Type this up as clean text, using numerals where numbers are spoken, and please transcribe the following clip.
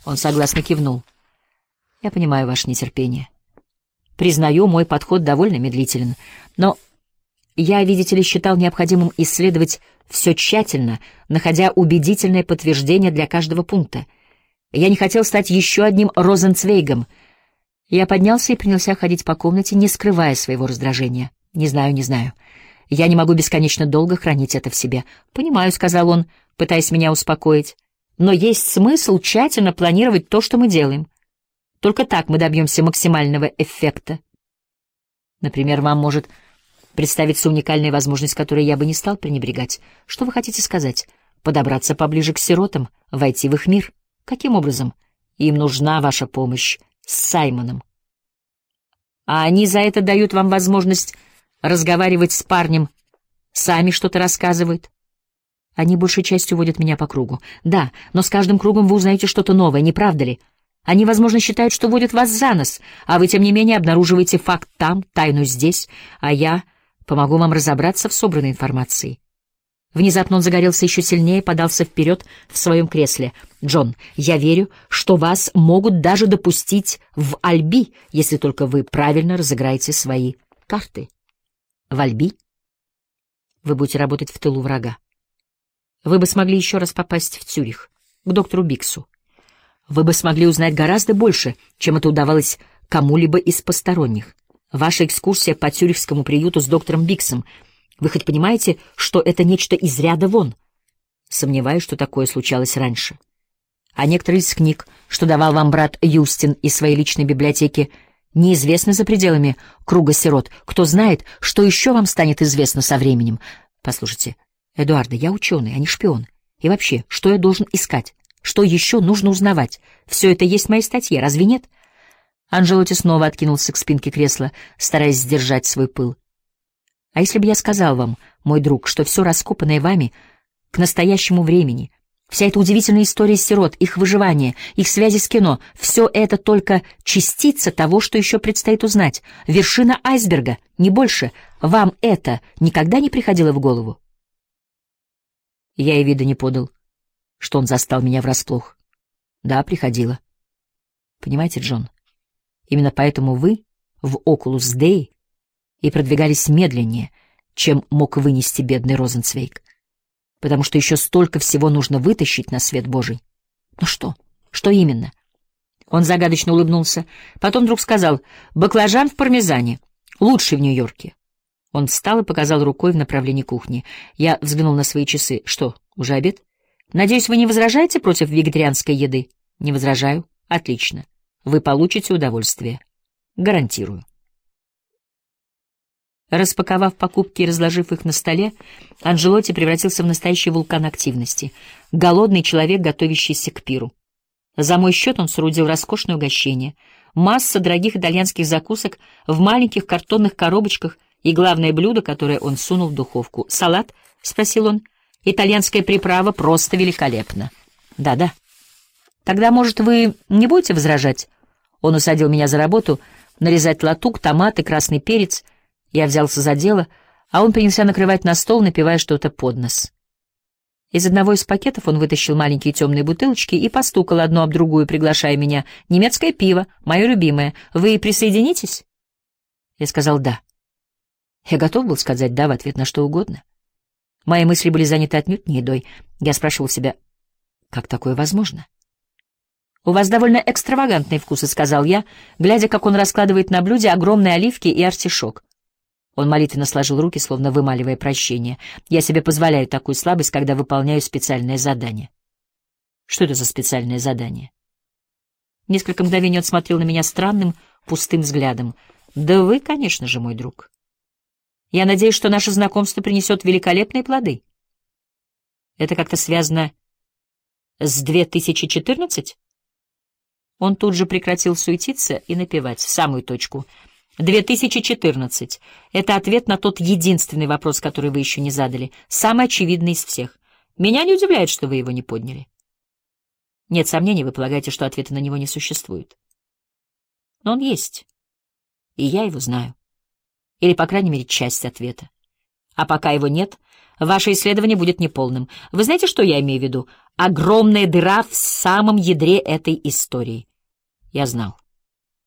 Он согласно кивнул. Я понимаю ваше нетерпение. Признаю, мой подход довольно медлителен, но я, видите ли, считал необходимым исследовать все тщательно, находя убедительное подтверждение для каждого пункта. Я не хотел стать еще одним Розенцвейгом. Я поднялся и принялся ходить по комнате, не скрывая своего раздражения. Не знаю. Я не могу бесконечно долго хранить это в себе. «Понимаю», — сказал он, пытаясь меня успокоить. «Но есть смысл тщательно планировать то, что мы делаем. Только так мы добьемся максимального эффекта. Например, вам может представиться уникальная возможность, которой я бы не стал пренебрегать. Что вы хотите сказать? Подобраться поближе к сиротам, войти в их мир. Каким образом? Им нужна ваша помощь с Саймоном. А они за это дают вам возможность разговаривать с парнем, сами что-то рассказывают. Они большей частью водят меня по кругу. Да, но с каждым кругом вы узнаете что-то новое, не правда ли? Они, возможно, считают, что водят вас за нос, а вы, тем не менее, обнаруживаете факт там, тайну здесь, а я помогу вам разобраться в собранной информации. Внезапно он загорелся еще сильнее, подался вперед в своем кресле. «Джон, я верю, что вас могут даже допустить в Альби, если только вы правильно разыграете свои карты». «В Альби? Вы будете работать в тылу врага. Вы бы смогли еще раз попасть в Цюрих, к доктору Биксу. Вы бы смогли узнать гораздо больше, чем это удавалось кому-либо из посторонних. Ваша экскурсия по цюрихскому приюту с доктором Биксом. Вы хоть понимаете, что это нечто из ряда вон? Сомневаюсь, что такое случалось раньше. А некоторые из книг, что давал вам брат Юстин из своей личной библиотеки, неизвестны за пределами круга сирот. Кто знает, что еще вам станет известно со временем. Послушайте, Эдуардо, я ученый, а не шпион. И вообще, что я должен искать? Что еще нужно узнавать? Все это есть в моей статье, разве нет?» Анжелотти снова откинулся к спинке кресла, стараясь сдержать свой пыл. «А если бы я сказал вам, мой друг, что все раскопанное вами к настоящему времени, вся эта удивительная история сирот, их выживание, их связи с кино, все это только частица того, что еще предстоит узнать, вершина айсберга, не больше, вам это никогда не приходило в голову?» Я и вида не подал, что он застал меня врасплох. Да, приходило. Понимаете, Джон, именно поэтому вы в Окулус Дей и продвигались медленнее, чем мог вынести бедный Розенцвейг. Потому что еще столько всего нужно вытащить на свет Божий. Ну что? Что именно? Он загадочно улыбнулся, потом вдруг сказал: «Баклажан в пармезане. Лучший в Нью-Йорке». Он встал и показал рукой в направлении кухни. Я взглянул на свои часы. «Что, уже обед? Надеюсь, вы не возражаете против вегетарианской еды?» «Не возражаю. Отлично. Вы получите удовольствие. Гарантирую». Распаковав покупки и разложив их на столе, Анжелотти превратился в настоящий вулкан активности. Голодный человек, готовящийся к пиру. За мой счет он соорудил роскошное угощение. Масса дорогих итальянских закусок в маленьких картонных коробочках и главное блюдо, которое он сунул в духовку. «Салат?» — спросил он. «Итальянская приправа просто великолепна». «Да-да». «Тогда, может, вы не будете возражать?» Он усадил меня за работу, нарезать латук, томаты, красный перец. Я взялся за дело, а он принялся накрывать на стол, напивая что-то под нос. Из одного из пакетов он вытащил маленькие темные бутылочки и постукал одну об другую, приглашая меня. «Немецкое пиво, мое любимое. Вы присоединитесь?» Я сказал «да». Я готов был сказать «да» в ответ на что угодно. Мои мысли были заняты отнюдь не едой. Я спрашивал себя, как такое возможно? «У вас довольно экстравагантные вкусы», — сказал я, глядя, как он раскладывает на блюде огромные оливки и артишок. Он молитвенно сложил руки, словно вымаливая прощение. «Я себе позволяю такую слабость, когда выполняю специальное задание». «Что это за специальное задание?» Несколько мгновений он смотрел на меня странным, пустым взглядом. «Да вы, конечно же, мой друг. Я надеюсь, что наше знакомство принесет великолепные плоды. Это как-то связано с 2014?» Он тут же прекратил суетиться и напевать в самую точку. 2014. Это ответ на тот единственный вопрос, который вы еще не задали. Самый очевидный из всех. Меня не удивляет, что вы его не подняли. Нет сомнений, вы полагаете, что ответа на него не существует. Но он есть. И я его знаю. Или, по крайней мере, часть ответа. А пока его нет, Ваше исследование будет неполным. Вы знаете, что я имею в виду? Огромная дыра в самом ядре этой истории. Я знал.